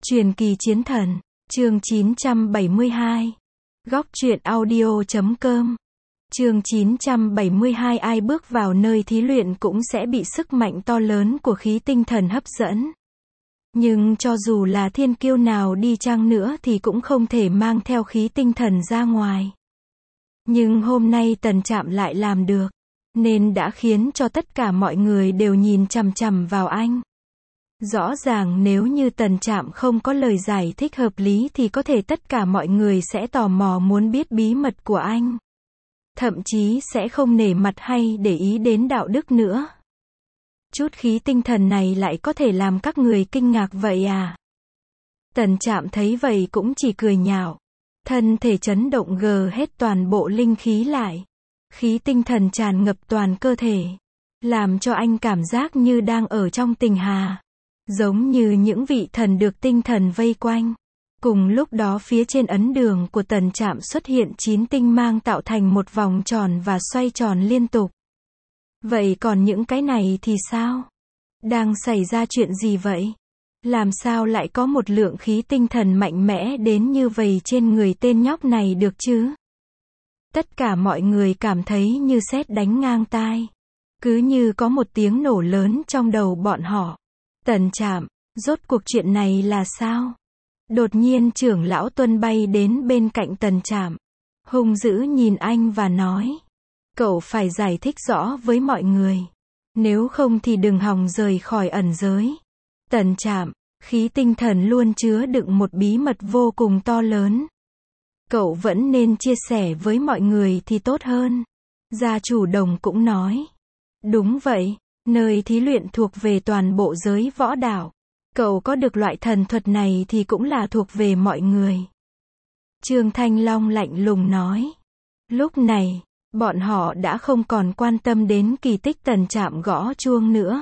Truyền kỳ chiến thần, chương 972. Góc truyện audio.com. Chương 972. Ai bước vào nơi thí luyện cũng sẽ bị sức mạnh to lớn của khí tinh thần hấp dẫn. Nhưng cho dù là thiên kiêu nào đi chăng nữa thì cũng không thể mang theo khí tinh thần ra ngoài. Nhưng hôm nay Tần Trạm lại làm được, nên đã khiến cho tất cả mọi người đều nhìn chằm chằm vào anh. Rõ ràng nếu như Tần Trạm không có lời giải thích hợp lý thì có thể tất cả mọi người sẽ tò mò muốn biết bí mật của anh. Thậm chí sẽ không nể mặt hay để ý đến đạo đức nữa. Chút khí tinh thần này lại có thể làm các người kinh ngạc vậy à? Tần Trạm thấy vậy cũng chỉ cười nhạo. Thân thể chấn động gờ hết toàn bộ linh khí lại. Khí tinh thần tràn ngập toàn cơ thể. Làm cho anh cảm giác như đang ở trong tình hà. Giống như những vị thần được tinh thần vây quanh. Cùng lúc đó phía trên ấn đường của Tần Trạm xuất hiện 9 tinh mang tạo thành một vòng tròn và xoay tròn liên tục. Vậy còn những cái này thì sao? Đang xảy ra chuyện gì vậy? Làm sao lại có một lượng khí tinh thần mạnh mẽ đến như vậy trên người tên nhóc này được chứ? Tất cả mọi người cảm thấy như sét đánh ngang tai. Cứ như có một tiếng nổ lớn trong đầu bọn họ. Tần Trạm, rốt cuộc chuyện này là sao? Đột nhiên trưởng lão Tuân bay đến bên cạnh Tần Trạm. Hung dữ nhìn anh và nói. Cậu phải giải thích rõ với mọi người. Nếu không thì đừng hòng rời khỏi ẩn giới. Tần Trạm, khí tinh thần luôn chứa đựng một bí mật vô cùng to lớn. Cậu vẫn nên chia sẻ với mọi người thì tốt hơn. Gia chủ Đồng cũng nói. Đúng vậy, nơi thí luyện thuộc về toàn bộ giới võ đạo. Cậu có được loại thần thuật này thì cũng là thuộc về mọi người. Trương Thanh Long lạnh lùng nói. Lúc này, bọn họ đã không còn quan tâm đến kỳ tích Tần Trạm gõ chuông nữa.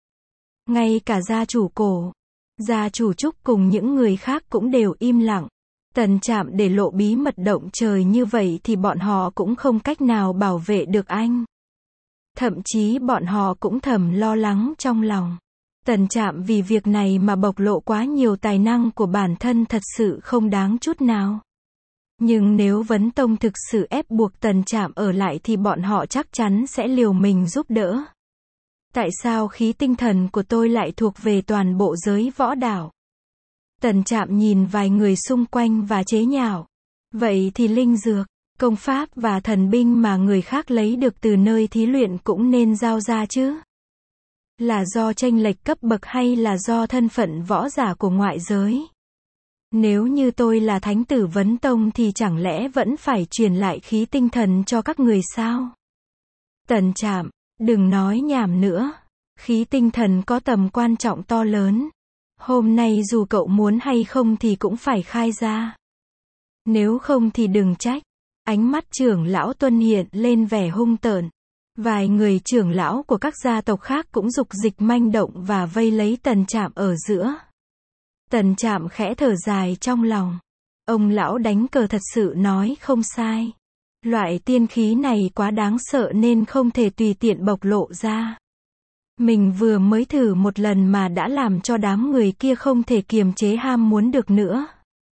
Ngay cả gia chủ Cổ, gia chủ Trúc cùng những người khác cũng đều im lặng. Tần Trạm để lộ bí mật động trời như vậy thì bọn họ cũng không cách nào bảo vệ được anh. Thậm chí bọn họ cũng thầm lo lắng trong lòng. Tần Trạm vì việc này mà bộc lộ quá nhiều tài năng của bản thân thật sự không đáng chút nào. Nhưng nếu Vấn Tông thực sự ép buộc Tần Trạm ở lại thì bọn họ chắc chắn sẽ liều mình giúp đỡ. Tại sao khí tinh thần của tôi lại thuộc về toàn bộ giới võ đạo? Tần Trạm nhìn vài người xung quanh và chế nhạo. Vậy thì linh dược, công pháp và thần binh mà người khác lấy được từ nơi thí luyện cũng nên giao ra chứ? Là do chênh lệch cấp bậc hay là do thân phận võ giả của ngoại giới? Nếu như tôi là thánh tử Vấn Tông thì chẳng lẽ vẫn phải truyền lại khí tinh thần cho các người sao? Tần Trạm, đừng nói nhảm nữa. Khí tinh thần có tầm quan trọng to lớn. Hôm nay dù cậu muốn hay không thì cũng phải khai ra. Nếu không thì đừng trách. Ánh mắt trưởng lão Tuân hiện lên vẻ hung tợn. Vài người trưởng lão của các gia tộc khác cũng dục dịch manh động và vây lấy Tần Trạm ở giữa. Tần Trạm khẽ thở dài trong lòng. Ông lão đánh cờ thật sự nói không sai. Loại tiên khí này quá đáng sợ nên không thể tùy tiện bộc lộ ra. Mình vừa mới thử một lần mà đã làm cho đám người kia không thể kiềm chế ham muốn được nữa.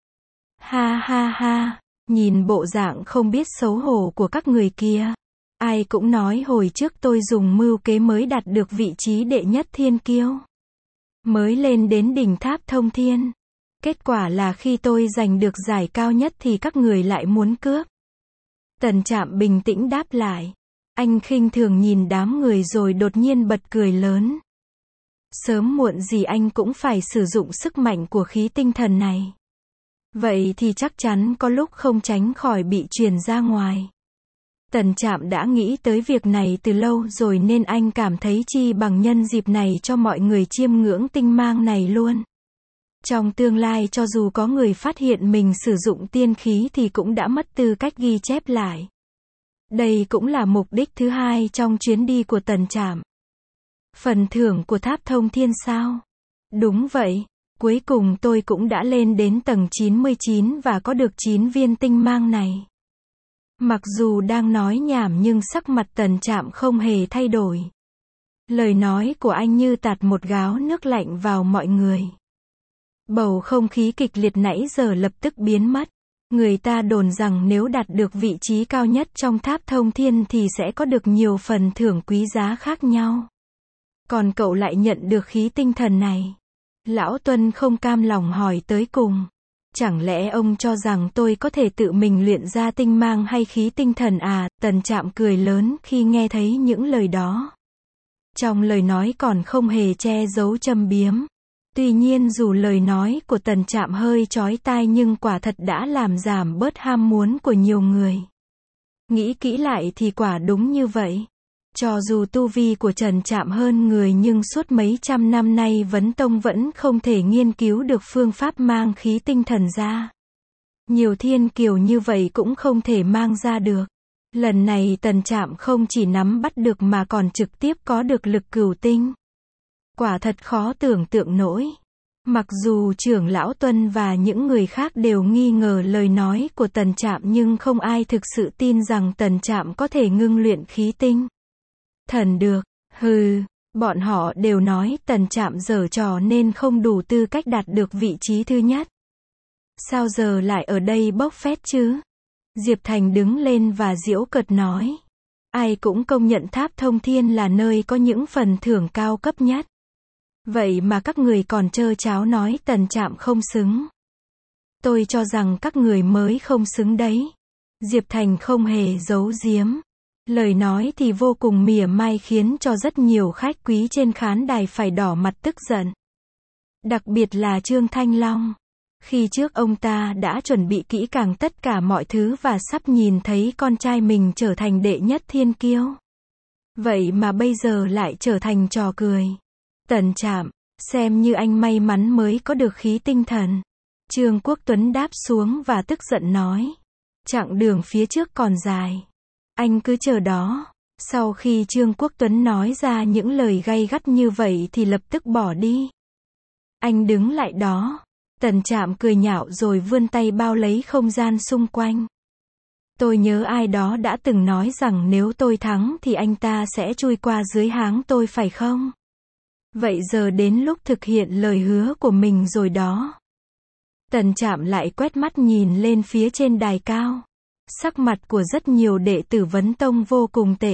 Ha ha ha, nhìn bộ dạng không biết xấu hổ của các người kia. Ai cũng nói hồi trước tôi dùng mưu kế mới đạt được vị trí đệ nhất thiên kiêu. Mới lên đến đỉnh tháp thông thiên. Kết quả là khi tôi giành được giải cao nhất thì các người lại muốn cướp. Tần Trạm bình tĩnh đáp lại. Anh khinh thường nhìn đám người rồi đột nhiên bật cười lớn. Sớm muộn gì anh cũng phải sử dụng sức mạnh của khí tinh thần này. Vậy thì chắc chắn có lúc không tránh khỏi bị truyền ra ngoài. Tần Trạm đã nghĩ tới việc này từ lâu rồi nên anh cảm thấy chi bằng nhân dịp này cho mọi người chiêm ngưỡng tinh mang này luôn. Trong tương lai cho dù có người phát hiện mình sử dụng tiên khí thì cũng đã mất tư cách ghi chép lại. Đây cũng là mục đích thứ hai trong chuyến đi của Tần Trạm. Phần thưởng của tháp thông thiên sao? Đúng vậy, cuối cùng tôi cũng đã lên đến tầng 99 và có được 9 viên tinh mang này. Mặc dù đang nói nhảm nhưng sắc mặt Tần Trạm không hề thay đổi. Lời nói của anh như tạt một gáo nước lạnh vào mọi người. Bầu không khí kịch liệt nãy giờ lập tức biến mất. Người ta đồn rằng nếu đạt được vị trí cao nhất trong tháp thông thiên thì sẽ có được nhiều phần thưởng quý giá khác nhau. Còn cậu lại nhận được khí tinh thần này. Lão Tuân không cam lòng hỏi tới cùng. Chẳng lẽ ông cho rằng tôi có thể tự mình luyện ra tinh mang hay khí tinh thần à? Tần Trạm cười lớn khi nghe thấy những lời đó. Trong lời nói còn không hề che giấu châm biếm. Tuy nhiên dù lời nói của Tần Trạm hơi chói tai nhưng quả thật đã làm giảm bớt ham muốn của nhiều người. Nghĩ kỹ lại thì quả đúng như vậy. Cho dù tu vi của Trần Trạm hơn người nhưng suốt mấy trăm năm nay Vấn Tông vẫn không thể nghiên cứu được phương pháp mang khí tinh thần ra. Nhiều thiên kiều như vậy cũng không thể mang ra được. Lần này Tần Trạm không chỉ nắm bắt được mà còn trực tiếp có được lực cửu tinh. Quả thật khó tưởng tượng nổi. Mặc dù trưởng lão Tuân và những người khác đều nghi ngờ lời nói của Tần Trạm nhưng không ai thực sự tin rằng Tần Trạm có thể ngưng luyện khí tinh thần được. Hừ, bọn họ đều nói Tần Trạm giở trò nên không đủ tư cách đạt được vị trí thứ nhất. Sao giờ lại ở đây bốc phét chứ? Diệp Thành đứng lên và giễu cợt nói. Ai cũng công nhận tháp thông thiên là nơi có những phần thưởng cao cấp nhất. Vậy mà các người còn trơ tráo nói Tần Trạm không xứng. Tôi cho rằng các người mới không xứng đấy. Diệp Thành không hề giấu giếm. Lời nói thì vô cùng mỉa mai khiến cho rất nhiều khách quý trên khán đài phải đỏ mặt tức giận. Đặc biệt là Trương Thanh Long. Khi trước ông ta đã chuẩn bị kỹ càng tất cả mọi thứ và sắp nhìn thấy con trai mình trở thành đệ nhất thiên kiêu. Vậy mà bây giờ lại trở thành trò cười. Tần Trạm, xem như anh may mắn mới có được khí tinh thần. Trương Quốc Tuấn đáp xuống và tức giận nói. Chặng đường phía trước còn dài. Anh cứ chờ đó. Sau khi Trương Quốc Tuấn nói ra những lời gay gắt như vậy thì lập tức bỏ đi. Anh đứng lại đó. Tần Trạm cười nhạo rồi vươn tay bao lấy không gian xung quanh. Tôi nhớ ai đó đã từng nói rằng nếu tôi thắng thì anh ta sẽ chui qua dưới háng tôi phải không? Vậy giờ đến lúc thực hiện lời hứa của mình rồi đó. Tần Trạm lại quét mắt nhìn lên phía trên đài cao. Sắc mặt của rất nhiều đệ tử Vấn Tông vô cùng tệ.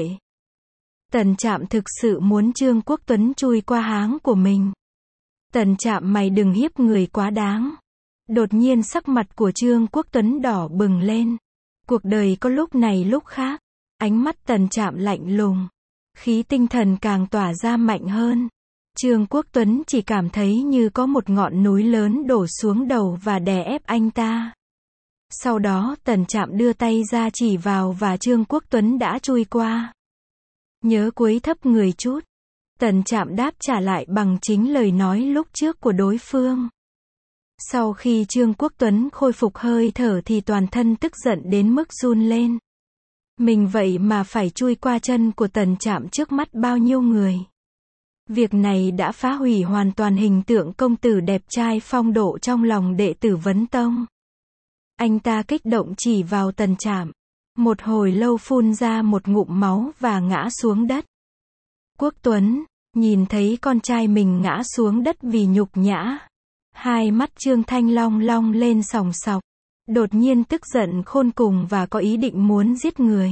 Tần Trạm thực sự muốn Trương Quốc Tuấn chui qua háng của mình. Tần Trạm mày đừng hiếp người quá đáng. Đột nhiên sắc mặt của Trương Quốc Tuấn đỏ bừng lên. Cuộc đời có lúc này lúc khác. Ánh mắt Tần Trạm lạnh lùng. Khí tinh thần càng tỏa ra mạnh hơn. Trương Quốc Tuấn chỉ cảm thấy như có một ngọn núi lớn đổ xuống đầu và đè ép anh ta. Sau đó Tần Trạm đưa tay ra chỉ vào và Trương Quốc Tuấn đã chui qua. Nhớ cúi thấp người chút. Tần Trạm đáp trả lại bằng chính lời nói lúc trước của đối phương. Sau khi Trương Quốc Tuấn khôi phục hơi thở thì toàn thân tức giận đến mức run lên. Mình vậy mà phải chui qua chân của Tần Trạm trước mắt bao nhiêu người. Việc này đã phá hủy hoàn toàn hình tượng công tử đẹp trai phong độ trong lòng đệ tử Vấn Tông. Anh ta kích động chỉ vào Tần Trạm. Một hồi lâu phun ra một ngụm máu và ngã xuống đất. Quốc Tuấn, nhìn thấy con trai mình ngã xuống đất vì nhục nhã. Hai mắt Trương Thanh Long long lên sòng sọc. Đột nhiên tức giận khôn cùng và có ý định muốn giết người.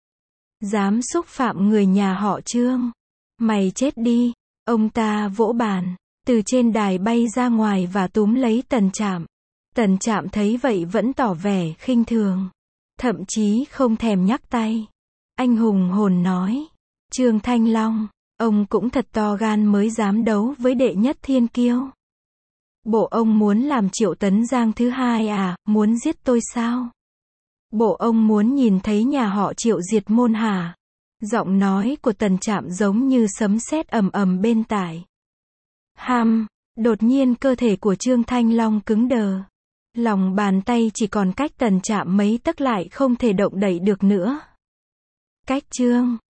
Dám xúc phạm người nhà họ Trương. Mày chết đi. Ông ta vỗ bàn. Từ trên đài bay ra ngoài và túm lấy Tần Trạm. Tần Trạm thấy vậy vẫn tỏ vẻ khinh thường. Thậm chí không thèm nhắc tay. Anh hùng hồn nói. Trương Thanh Long, ông cũng thật to gan mới dám đấu với đệ nhất thiên kiêu. Bộ ông muốn làm Triệu Tấn Giang thứ hai à, muốn giết tôi sao? Bộ ông muốn nhìn thấy nhà họ Triệu diệt môn hả? Giọng nói của Tần Trạm giống như sấm sét ầm ầm bên tai. Đột nhiên cơ thể của Trương Thanh Long cứng đờ. Lòng bàn tay chỉ còn cách Tần Trạm mấy tấc lại không thể động đậy được nữa. Cách Trương